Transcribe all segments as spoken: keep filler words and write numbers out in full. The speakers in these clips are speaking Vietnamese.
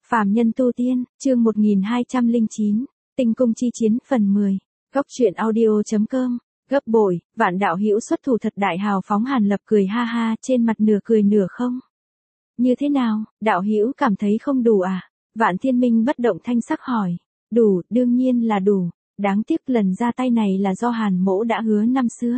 Phàm nhân tu tiên, chương một nghìn hai trăm lẻ chín, Tinh cung chi chiến phần mười. Góc truyện audio.com. Gấp bội, Vạn đạo hữu xuất thủ thật đại hào phóng. Hàn Lập cười ha ha, trên mặt nửa cười nửa không. Như thế nào, đạo hữu cảm thấy không đủ à? Vạn Thiên Minh bất động thanh sắc hỏi. Đủ, đương nhiên là đủ. Đáng tiếc lần ra tay này là do Hàn mỗ đã hứa năm xưa.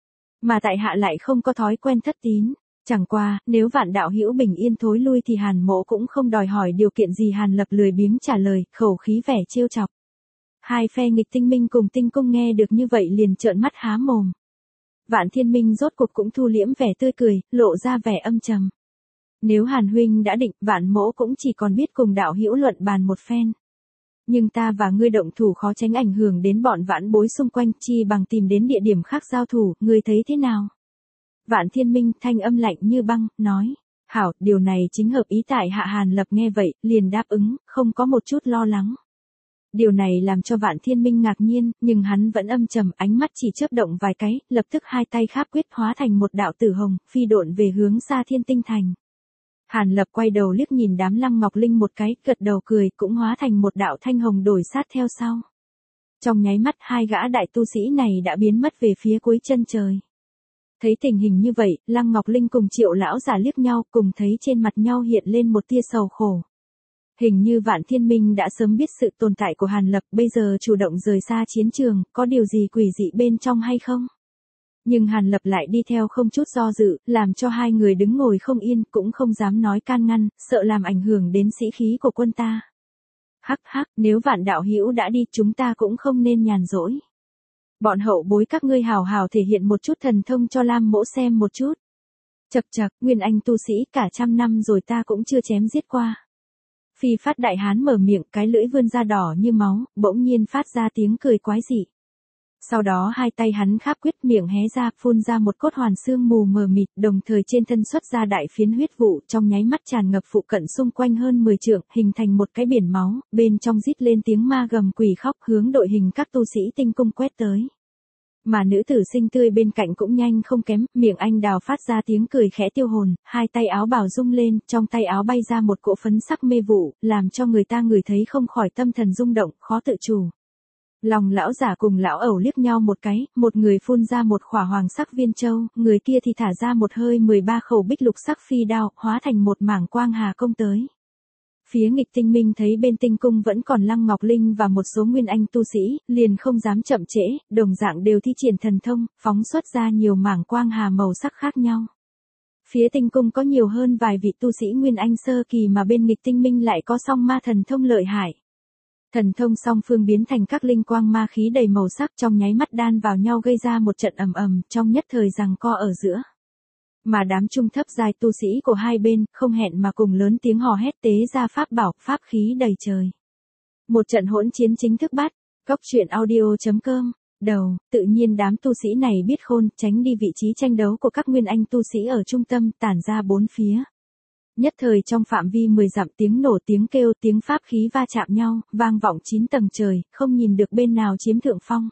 Mà tại hạ lại không có thói quen thất tín. Chẳng qua, nếu Vạn đạo hữu bình yên thối lui thì Hàn mỗ cũng không đòi hỏi điều kiện gì. Hàn Lập lười biếng trả lời, khẩu khí vẻ trêu chọc. Hai phe nghịch Tinh Minh cùng Tinh cung nghe được như vậy liền trợn mắt há mồm. Vạn Thiên Minh rốt cuộc cũng thu liễm vẻ tươi cười, lộ ra vẻ âm trầm. Nếu Hàn huynh đã định, Vạn mỗ cũng chỉ còn biết cùng đạo hữu luận bàn một phen. Nhưng ta và ngươi động thủ khó tránh ảnh hưởng đến bọn vãn bối xung quanh, chi bằng tìm đến địa điểm khác giao thủ, ngươi thấy thế nào? Vạn Thiên Minh thanh âm lạnh như băng, nói. Hảo, điều này chính hợp ý tại hạ. Hàn Lập nghe vậy, liền đáp ứng, không có một chút lo lắng. Điều này làm cho Vạn Thiên Minh ngạc nhiên, nhưng hắn vẫn âm trầm, ánh mắt chỉ chớp động vài cái, lập tức hai tay kháp quyết hóa thành một đạo tử hồng, phi độn về hướng xa Thiên Tinh Thành. Hàn Lập quay đầu liếc nhìn đám Lăng Ngọc Linh một cái, gật đầu cười, cũng hóa thành một đạo thanh hồng đổi sát theo sau. Trong nháy mắt hai gã đại tu sĩ này đã biến mất về phía cuối chân trời. Thấy tình hình như vậy, Lăng Ngọc Linh cùng Triệu lão giả liếc nhau, cùng thấy trên mặt nhau hiện lên một tia sầu khổ. Hình như Vạn Thiên Minh đã sớm biết sự tồn tại của Hàn Lập, bây giờ chủ động rời xa chiến trường, có điều gì quỷ dị bên trong hay không? Nhưng Hàn Lập lại đi theo không chút do dự, làm cho hai người đứng ngồi không yên, cũng không dám nói can ngăn, sợ làm ảnh hưởng đến sĩ khí của quân ta. Hắc hắc, nếu Vạn đạo hữu đã đi, chúng ta cũng không nên nhàn rỗi. Bọn hậu bối các ngươi hào hào thể hiện một chút thần thông cho Lam mỗ xem một chút. Chậc chậc, nguyên anh tu sĩ cả trăm năm rồi ta cũng chưa chém giết qua. Phi Phát đại hán mở miệng, cái lưỡi vươn ra đỏ như máu, bỗng nhiên phát ra tiếng cười quái dị. Sau đó hai tay hắn kháp quyết, miệng hé ra, phun ra một cốt hoàn xương mù mờ mịt, đồng thời trên thân xuất ra đại phiến huyết vụ, trong nháy mắt tràn ngập phụ cận xung quanh hơn mười trượng, hình thành một cái biển máu, bên trong rít lên tiếng ma gầm quỷ khóc, hướng đội hình các tu sĩ Tinh cung quét tới. Mà nữ tử xinh tươi bên cạnh cũng nhanh không kém, miệng anh đào phát ra tiếng cười khẽ tiêu hồn, hai tay áo bào rung lên, trong tay áo bay ra một cỗ phấn sắc mê vụ, làm cho người ta ngửi thấy không khỏi tâm thần rung động, khó tự chủ. Lòng lão giả cùng lão ẩu liếc nhau một cái, một người phun ra một khỏa hoàng sắc viên châu, người kia thì thả ra một hơi mười ba khẩu bích lục sắc phi đao, hóa thành một mảng quang hà công tới. Phía nghịch Tinh Minh thấy bên Tinh cung vẫn còn Lăng Ngọc Linh và một số nguyên anh tu sĩ, liền không dám chậm trễ, đồng dạng đều thi triển thần thông, phóng xuất ra nhiều mảng quang hà màu sắc khác nhau. Phía Tinh cung có nhiều hơn vài vị tu sĩ nguyên anh sơ kỳ, mà bên nghịch Tinh Minh lại có song ma thần thông lợi hại. Thần thông song phương biến thành các linh quang ma khí đầy màu sắc, trong nháy mắt đan vào nhau gây ra một trận ầm ầm, trong nhất thời giằng co ở giữa. Mà đám trung thấp giai tu sĩ của hai bên, không hẹn mà cùng lớn tiếng hò hét tế ra pháp bảo, pháp khí đầy trời. Một trận hỗn chiến chính thức bắt. Góc truyện audio.com. Đầu, tự nhiên đám tu sĩ này biết khôn, tránh đi vị trí tranh đấu của các nguyên anh tu sĩ ở trung tâm, tản ra bốn phía. Nhất thời trong phạm vi mười dặm, tiếng nổ, tiếng kêu, tiếng pháp khí va chạm nhau, vang vọng chín tầng trời, không nhìn được bên nào chiếm thượng phong.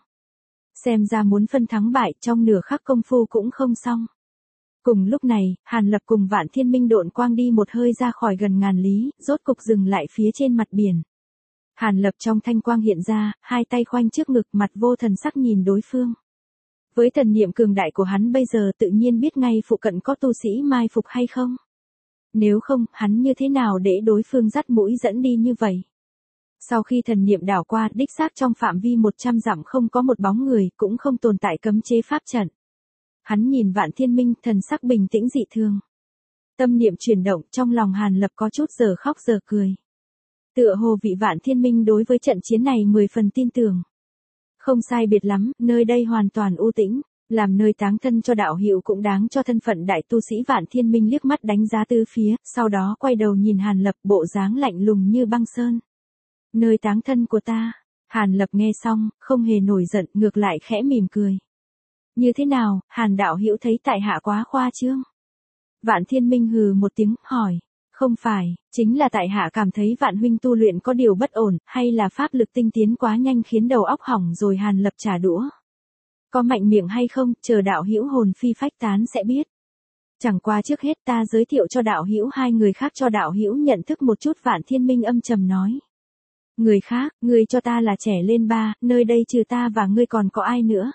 Xem ra muốn phân thắng bại, trong nửa khắc công phu cũng không xong. Cùng lúc này, Hàn Lập cùng Vạn Thiên Minh độn quang đi một hơi ra khỏi gần ngàn lý, rốt cục dừng lại phía trên mặt biển. Hàn Lập trong thanh quang hiện ra, hai tay khoanh trước ngực, mặt vô thần sắc nhìn đối phương. Với thần niệm cường đại của hắn bây giờ tự nhiên biết ngay phụ cận có tu sĩ mai phục hay không. Nếu không, hắn như thế nào để đối phương dắt mũi dẫn đi như vậy? Sau khi thần niệm đảo qua, đích xác trong phạm vi một trăm dặm không có một bóng người, cũng không tồn tại cấm chế pháp trận. Hắn nhìn Vạn Thiên Minh, thần sắc bình tĩnh dị thường. Tâm niệm chuyển động, trong lòng Hàn Lập có chút giờ khóc giờ cười. Tựa hồ vị Vạn Thiên Minh đối với trận chiến này mười phần tin tưởng. Không sai biệt lắm, nơi đây hoàn toàn u tĩnh, làm nơi táng thân cho đạo hữu cũng đáng cho thân phận đại tu sĩ. Vạn Thiên Minh liếc mắt đánh giá tứ phía, sau đó quay đầu nhìn Hàn Lập, bộ dáng lạnh lùng như băng sơn. Nơi táng thân của ta. Hàn Lập nghe xong, không hề nổi giận, ngược lại khẽ mỉm cười. Như thế nào, Hàn đạo hữu thấy tại hạ quá khoa trương? Vạn Thiên Minh hừ một tiếng, hỏi. Không phải, chính là tại hạ cảm thấy Vạn huynh tu luyện có điều bất ổn, hay là pháp lực tinh tiến quá nhanh khiến đầu óc hỏng rồi? Hàn Lập trả đũa. Có mạnh miệng hay không, chờ đạo hữu hồn phi phách tán sẽ biết. Chẳng qua trước hết ta giới thiệu cho đạo hữu hai người khác cho đạo hữu nhận thức một chút. Vạn Thiên Minh âm trầm nói. Người khác, ngươi cho ta là trẻ lên ba, nơi đây trừ ta và ngươi còn có ai nữa?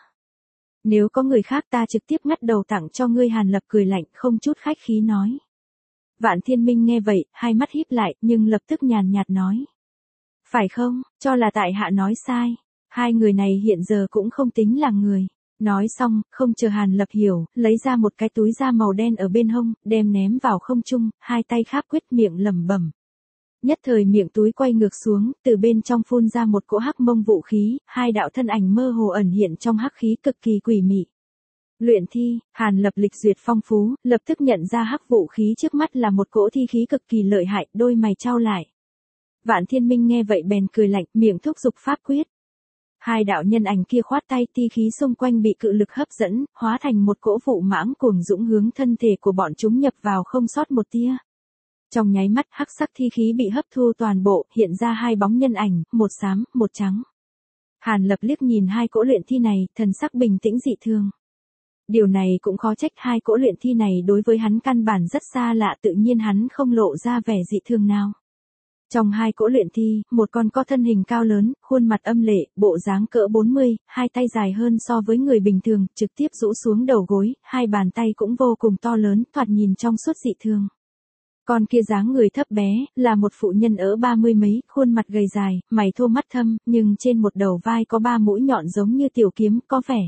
Nếu có người khác ta trực tiếp ngắt đầu tặng cho ngươi. Hàn Lập cười lạnh không chút khách khí nói. Vạn Thiên Minh nghe vậy, hai mắt híp lại, nhưng lập tức nhàn nhạt nói. Phải không, cho là tại hạ nói sai. Hai người này hiện giờ cũng không tính là người. Nói xong, không chờ Hàn Lập hiểu, lấy ra một cái túi da màu đen ở bên hông, đem ném vào không trung, hai tay kháp quyết miệng lẩm bẩm. Nhất thời miệng túi quay ngược xuống, từ bên trong phun ra một cỗ hắc mông vũ khí, hai đạo thân ảnh mơ hồ ẩn hiện trong hắc khí cực kỳ quỷ mị. Luyện thi, Hàn Lập lịch duyệt phong phú, lập tức nhận ra hắc vũ khí trước mắt là một cỗ thi khí cực kỳ lợi hại, đôi mày chau lại. Vạn Thiên Minh nghe vậy bèn cười lạnh, miệng thúc giục pháp quyết. Hai đạo nhân ảnh kia khoát tay, thi khí xung quanh bị cự lực hấp dẫn, hóa thành một cỗ vụ mãng cuồng dũng hướng thân thể của bọn chúng nhập vào không sót một tia. Trong nháy mắt hắc sắc thi khí bị hấp thu toàn bộ, hiện ra hai bóng nhân ảnh, một xám, một trắng. Hàn Lập liếc nhìn hai cỗ luyện thi này, thần sắc bình tĩnh dị thường. Điều này cũng khó trách, hai cỗ luyện thi này đối với hắn căn bản rất xa lạ, tự nhiên hắn không lộ ra vẻ dị thường nào. Trong hai cỗ luyện thi, một con có thân hình cao lớn, khuôn mặt âm lệ, bộ dáng cỡ bốn mươi, hai tay dài hơn so với người bình thường, trực tiếp rũ xuống đầu gối, hai bàn tay cũng vô cùng to lớn, thoạt nhìn trong suốt dị thường. Con kia dáng người thấp bé, là một phụ nhân ở ba mươi mấy, khuôn mặt gầy dài, mày thô mắt thâm, nhưng trên một đầu vai có ba mũi nhọn giống như tiểu kiếm, có vẻ.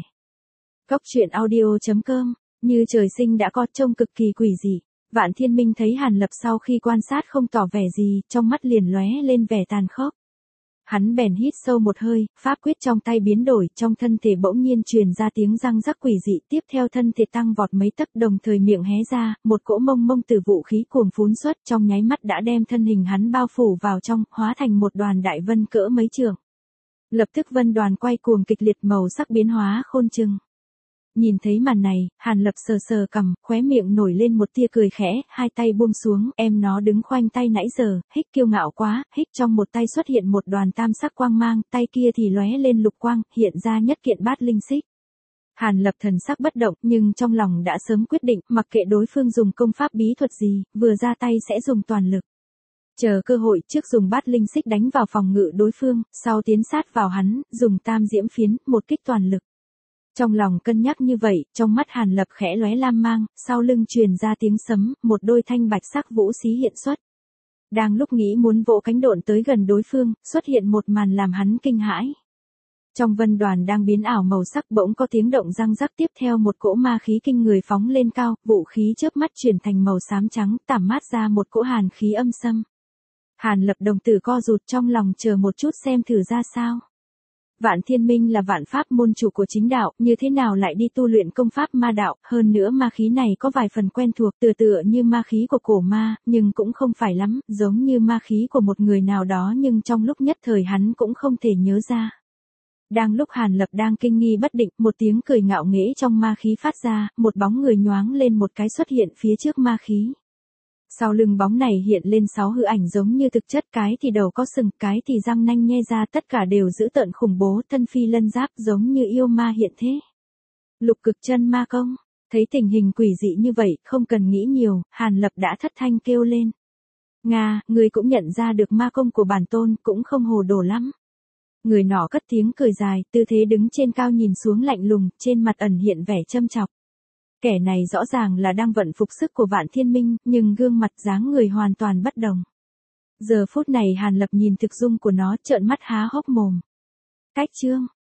Cốc truyện audio chấm com, như trời sinh đã có, trông cực kỳ quỷ dị. Vạn Thiên Minh thấy Hàn Lập sau khi quan sát không tỏ vẻ gì, trong mắt liền lóe lên vẻ tàn khốc. Hắn bèn hít sâu một hơi, pháp quyết trong tay biến đổi, trong thân thể bỗng nhiên truyền ra tiếng răng rắc quỷ dị, tiếp theo thân thể tăng vọt mấy tấc, đồng thời miệng hé ra, một cỗ mông mông từ vũ khí cuồng phún xuất, trong nháy mắt đã đem thân hình hắn bao phủ vào trong, hóa thành một đoàn đại vân cỡ mấy trượng. Lập tức vân đoàn quay cuồng kịch liệt, màu sắc biến hóa khôn chừng. Nhìn thấy màn này, Hàn Lập sờ sờ cằm, khóe miệng nổi lên một tia cười khẽ, hai tay buông xuống, em nó đứng khoanh tay nãy giờ, hích kiêu ngạo quá, hích trong một tay xuất hiện một đoàn tam sắc quang mang, tay kia thì lóe lên lục quang, hiện ra nhất kiện bát linh xích. Hàn Lập thần sắc bất động, nhưng trong lòng đã sớm quyết định, mặc kệ đối phương dùng công pháp bí thuật gì, vừa ra tay sẽ dùng toàn lực. Chờ cơ hội, trước dùng bát linh xích đánh vào phòng ngự đối phương, sau tiến sát vào hắn, dùng tam diễm phiến, một kích toàn lực. Trong lòng cân nhắc như vậy, trong mắt Hàn Lập khẽ lóe lam mang, sau lưng truyền ra tiếng sấm, một đôi thanh bạch sắc vũ xí hiện xuất. Đang lúc nghĩ muốn vỗ cánh độn tới gần đối phương, xuất hiện một màn làm hắn kinh hãi. Trong vân đoàn đang biến ảo màu sắc, bỗng có tiếng động răng rắc, tiếp theo một cỗ ma khí kinh người phóng lên cao, vũ khí chớp mắt chuyển thành màu xám trắng, tản mát ra một cỗ hàn khí âm xâm. Hàn Lập đồng tử co rụt, trong lòng chờ một chút xem thử ra sao. Vạn Thiên Minh là vạn pháp môn chủ của chính đạo, như thế nào lại đi tu luyện công pháp ma đạo, hơn nữa ma khí này có vài phần quen thuộc, tựa tựa như ma khí của cổ ma, nhưng cũng không phải lắm, giống như ma khí của một người nào đó, nhưng trong lúc nhất thời hắn cũng không thể nhớ ra. Đang lúc Hàn Lập đang kinh nghi bất định, một tiếng cười ngạo nghễ trong ma khí phát ra, một bóng người nhoáng lên một cái xuất hiện phía trước ma khí. Sau lưng bóng này hiện lên sáu hư ảnh giống như thực chất, cái thì đầu có sừng, cái thì răng nanh nhe ra, tất cả đều dữ tợn khủng bố, thân phi lân giáp giống như yêu ma hiện thế. Lục cực chân ma công, thấy tình hình quỷ dị như vậy, không cần nghĩ nhiều, Hàn Lập đã thất thanh kêu lên. Nga, người cũng nhận ra được ma công của bản tôn, cũng không hồ đồ lắm. Người nọ cất tiếng cười dài, tư thế đứng trên cao nhìn xuống lạnh lùng, trên mặt ẩn hiện vẻ châm chọc. Kẻ này rõ ràng là đang vận phục sức của Vạn Thiên Minh, nhưng gương mặt dáng người hoàn toàn bất đồng. Giờ phút này Hàn Lập nhìn thực dung của nó, trợn mắt há hốc mồm. Cách chương